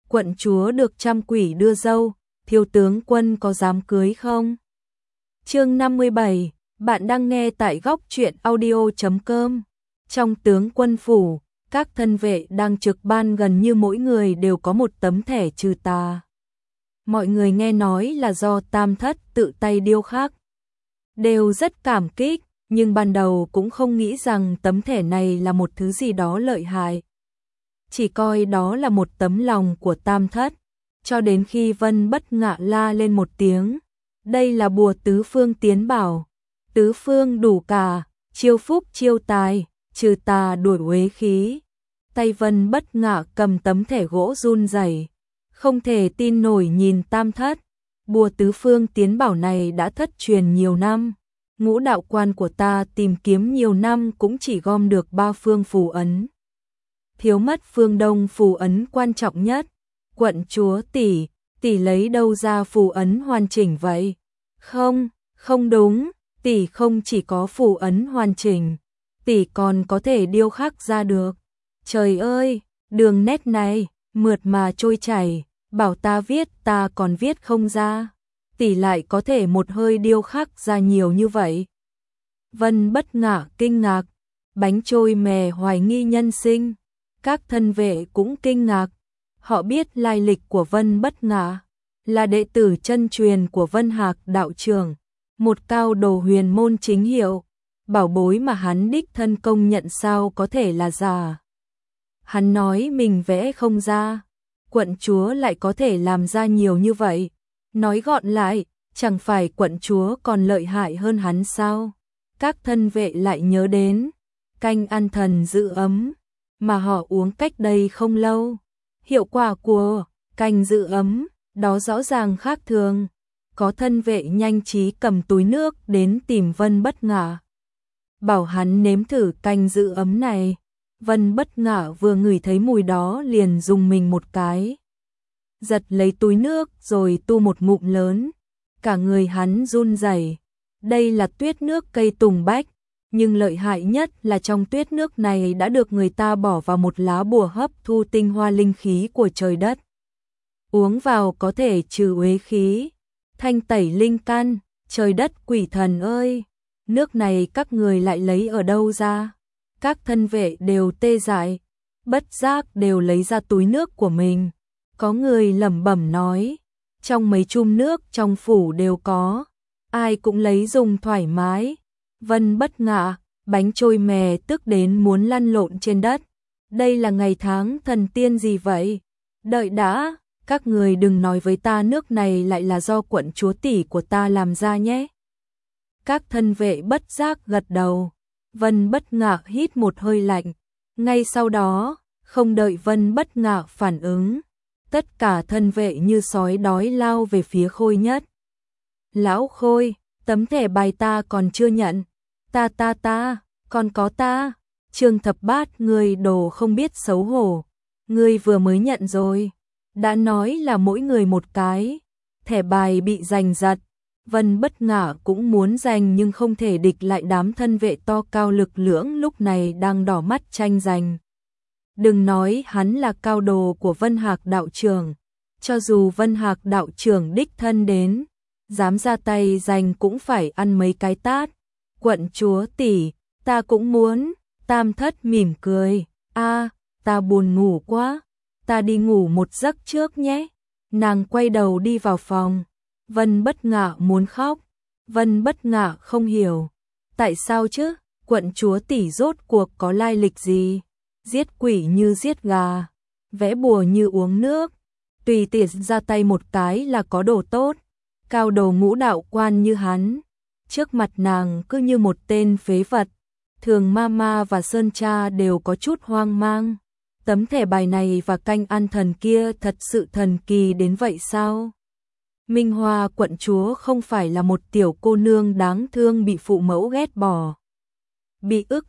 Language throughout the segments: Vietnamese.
quận chúa được trăm quỷ đưa dâu, thiếu tướng quân có dám cưới không? Chương 57, bạn đang nghe tại góc truyện audio.com. Trong tướng quân phủ, các thân vệ đang trực ban gần như mỗi người đều có một tấm thẻ trừ tà. Mọi người nghe nói là do Tam Thất tự tay điêu khắc, đều rất cảm kích, nhưng ban đầu cũng không nghĩ rằng tấm thẻ này là một thứ gì đó lợi hại. Chỉ coi đó là một tấm lòng của Tam Thất, cho đến khi Vân Bất Ngạ la lên một tiếng. Đây là bùa tứ phương tiến bảo, tứ phương đủ cả, chiêu phúc chiêu tài, trừ tà đuổi uế khí. Tay Vân Bất Ngạ cầm tấm thẻ gỗ run rẩy, không thể tin nổi nhìn Tam Thất. Bùa tứ phương tiến bảo này đã thất truyền nhiều năm, ngũ đạo quan của ta tìm kiếm nhiều năm cũng chỉ gom được 3 phương phù ấn. Thiếu mất phương đông phù ấn quan trọng nhất. Quận chúa tỷ lấy đâu ra phù ấn hoàn chỉnh vậy? Không đúng, tỷ không chỉ có phù ấn hoàn chỉnh, tỷ còn có thể điêu khắc ra được. Trời ơi, đường nét này, mượt mà trôi chảy, bảo ta viết ta còn viết không ra. Tỷ lại có thể một hơi điêu khắc ra nhiều như vậy. Vân Bất Ngạ kinh ngạc, bánh trôi mè hoài nghi nhân sinh. Các thân vệ cũng kinh ngạc, họ biết lai lịch của Vân Bất Ngạ, là đệ tử chân truyền của Vân Hạc đạo trưởng, một cao đồ huyền môn chính hiệu, bảo bối mà hắn đích thân công nhận sao có thể là giả. Hắn nói mình vẽ không ra, quận chúa lại có thể làm ra nhiều như vậy. Nói gọn lại, chẳng phải quận chúa còn lợi hại hơn hắn sao? Các thân vệ lại nhớ đến canh an thần giữ ấm mà họ uống cách đây không lâu. Hiệu quả của canh giữ ấm đó rõ ràng khác thường. Có thân vệ nhanh trí cầm túi nước đến tìm Vân Bất Ngạ, bảo hắn nếm thử canh giữ ấm này. Vân Bất Ngạ vừa ngửi thấy mùi đó liền rùng mình một cái, giật lấy túi nước rồi tu một ngụm lớn. Cả người hắn run rẩy. Đây là tuyết nước cây tùng bách, nhưng lợi hại nhất là trong tuyết nước này đã được người ta bỏ vào một lá bùa hấp thu tinh hoa linh khí của trời đất. Uống vào có thể trừ uế khí, thanh tẩy linh căn. Trời đất quỷ thần ơi, nước này các người lại lấy ở đâu ra? Các thân vệ đều tê dại, bất giác đều lấy ra túi nước của mình. Có người lẩm bẩm nói, trong mấy chum nước trong phủ đều có, ai cũng lấy dùng thoải mái. Vân Bất Ngạ, bánh trôi mè tức đến muốn lăn lộn trên đất. Đây là ngày tháng thần tiên gì vậy? Đợi đã, các người đừng nói với ta nước này lại là do quận chúa tỷ của ta làm ra nhé. Các thân vệ bất giác gật đầu. Vân Bất Ngạ hít một hơi lạnh. Ngay sau đó, không đợi Vân Bất Ngạ phản ứng, tất cả thân vệ như sói đói lao về phía Khôi Nhất. Lão Khôi, tấm thẻ bài ta còn chưa nhận. Ta, còn có ta. Trương Thập Bát, người đồ không biết xấu hổ. Ngươi vừa mới nhận rồi. Đã nói là mỗi người một cái. Thẻ bài bị giành giật. Vân Bất Ngạ cũng muốn giành nhưng không thể địch lại đám thân vệ to cao lực lưỡng lúc này đang đỏ mắt tranh giành. Đừng nói hắn là cao đồ của Vân Hạc đạo trưởng, cho dù Vân Hạc đạo trưởng đích thân đến, dám ra tay giành cũng phải ăn mấy cái tát. Quận chúa tỷ, ta cũng muốn. Tam Thất mỉm cười, ta buồn ngủ quá, ta đi ngủ một giấc trước nhé. Nàng quay đầu đi vào phòng. Vân Bất Ngạ muốn khóc. Vân Bất Ngạ không hiểu, tại sao chứ? Quận chúa tỷ rốt cuộc có lai lịch gì? Giết quỷ như giết gà, vẽ bùa như uống nước, tùy tiện ra tay một cái là có đồ tốt. Cao đồ ngũ đạo quan như hắn, trước mặt nàng cứ như một tên phế vật. Thường Mama và Sơn Cha đều có chút hoang mang. Tấm thẻ bài này và canh an thần kia thật sự thần kỳ đến vậy sao? Minh Hoa quận chúa không phải là một tiểu cô nương đáng thương bị phụ mẫu ghét bỏ, bị ức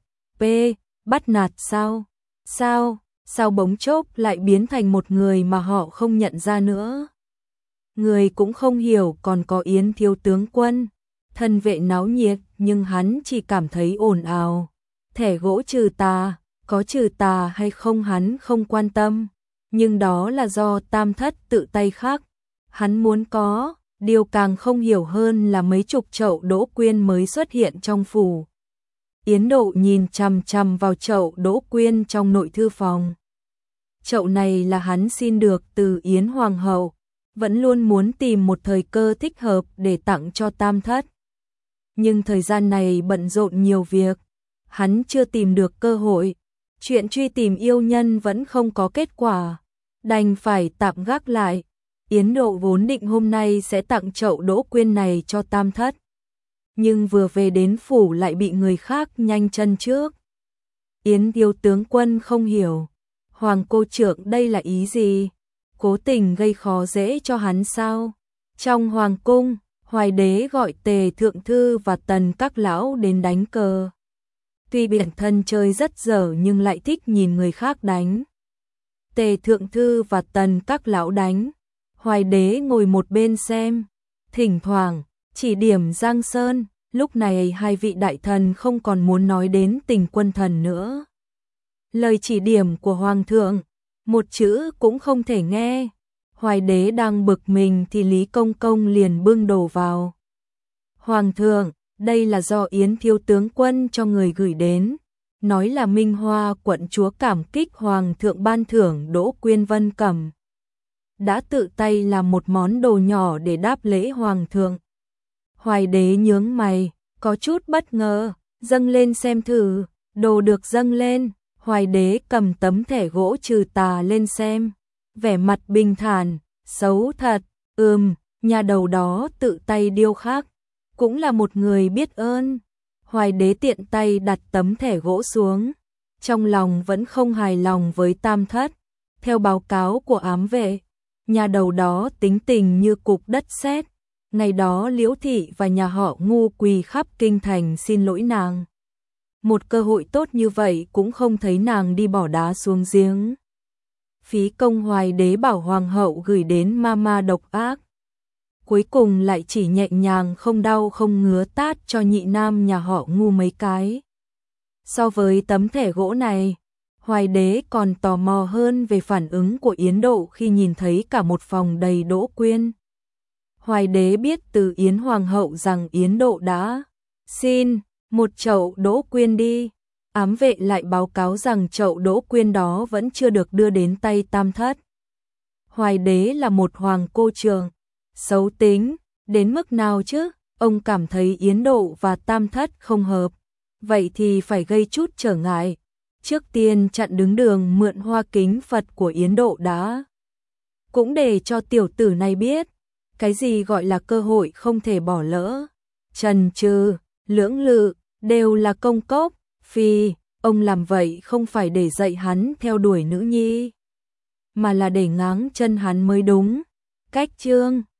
bắt nạt sao? Sao bỗng chốc lại biến thành một người mà họ không nhận ra nữa? Người cũng không hiểu còn có Yến thiếu tướng quân. Thân vệ náo nhiệt nhưng hắn chỉ cảm thấy ồn ào. Thẻ gỗ trừ tà, có trừ tà hay không hắn không quan tâm. nhưng đó là do Tam Thất tự tay khắc. Hắn muốn có, điều càng không hiểu hơn là mấy chục chậu đỗ quyên mới xuất hiện trong phủ. Yến Độ nhìn chằm chằm vào chậu đỗ quyên trong nội thư phòng. Chậu này là hắn xin được từ Yến Hoàng hậu, vẫn luôn muốn tìm một thời cơ thích hợp để tặng cho Tam Thất. Nhưng thời gian này bận rộn nhiều việc, hắn chưa tìm được cơ hội. Chuyện truy tìm yêu nhân vẫn không có kết quả, đành phải tạm gác lại. Yến Độ vốn định hôm nay sẽ tặng chậu đỗ quyên này cho Tam Thất, nhưng vừa về đến phủ lại bị người khác nhanh chân trước. Yến Tiêu tướng quân không hiểu, Hoàng cô trưởng đây là ý gì? Cố tình gây khó dễ cho hắn sao? Trong hoàng cung, Hoài đế gọi Tề thượng thư và Tần các lão đến đánh cờ. Tuy bản thân chơi rất dở nhưng lại thích nhìn người khác đánh. Tề thượng thư và Tần các lão đánh, Hoài đế ngồi một bên xem, thỉnh thoảng chỉ điểm Giang Sơn. Lúc này hai vị đại thần không còn muốn nói đến Tình Quân Thần nữa. Lời chỉ điểm của hoàng thượng, một chữ cũng không thể nghe. Hoài đế đang bực mình thì Lý Công Công liền bưng đồ vào. Hoàng thượng, đây là do Yến Thiếu tướng quân cho người gửi đến, nói là Minh Hoa quận chúa cảm kích hoàng thượng ban thưởng đỗ quyên vân cẩm, đã tự tay làm một món đồ nhỏ để đáp lễ hoàng thượng. Hoài đế nhướng mày, có chút bất ngờ, dâng lên xem thử. Đồ được dâng lên, Hoài đế cầm tấm thẻ gỗ trừ tà lên xem, vẻ mặt bình thản, xấu thật. Nhà đầu đó tự tay điêu khắc, cũng là một người biết ơn. Hoài đế tiện tay đặt tấm thẻ gỗ xuống, trong lòng vẫn không hài lòng với Tam Thất. Theo báo cáo của ám vệ, nhà đầu đó tính tình như cục đất sét. Ngày đó Liễu thị và nhà họ Ngu quỳ khắp kinh thành xin lỗi nàng. Một cơ hội tốt như vậy cũng không thấy nàng đi bỏ đá xuống giếng. Phí công Hoài đế bảo hoàng hậu gửi đến ma độc ác, cuối cùng lại chỉ nhẹ nhàng không đau không ngứa tát cho nhị nam nhà họ Ngu mấy cái. So với tấm thẻ gỗ này, Hoài đế còn tò mò hơn về phản ứng của Yến Độ khi nhìn thấy cả một phòng đầy đỗ quyên. Hoài đế biết từ Yến Hoàng hậu rằng Yến Độ đã xin một chậu đỗ quyên đi. Ám vệ lại báo cáo rằng chậu đỗ quyên đó vẫn chưa được đưa đến tay Tam Thất. Hoài đế là một hoàng cô trường, xấu tính, đến mức nào chứ? Ông cảm thấy Yến Độ và Tam Thất không hợp, vậy thì phải gây chút trở ngại. Trước tiên chặn đứng đường mượn hoa kính Phật của Yến Độ đã. Cũng để cho tiểu tử này biết, cái gì gọi là cơ hội không thể bỏ lỡ. Chần chừ, lưỡng lự, đều là công cốc. Phi, ông làm vậy không phải để dạy hắn theo đuổi nữ nhi, mà là để ngáng chân hắn mới đúng. Cách chương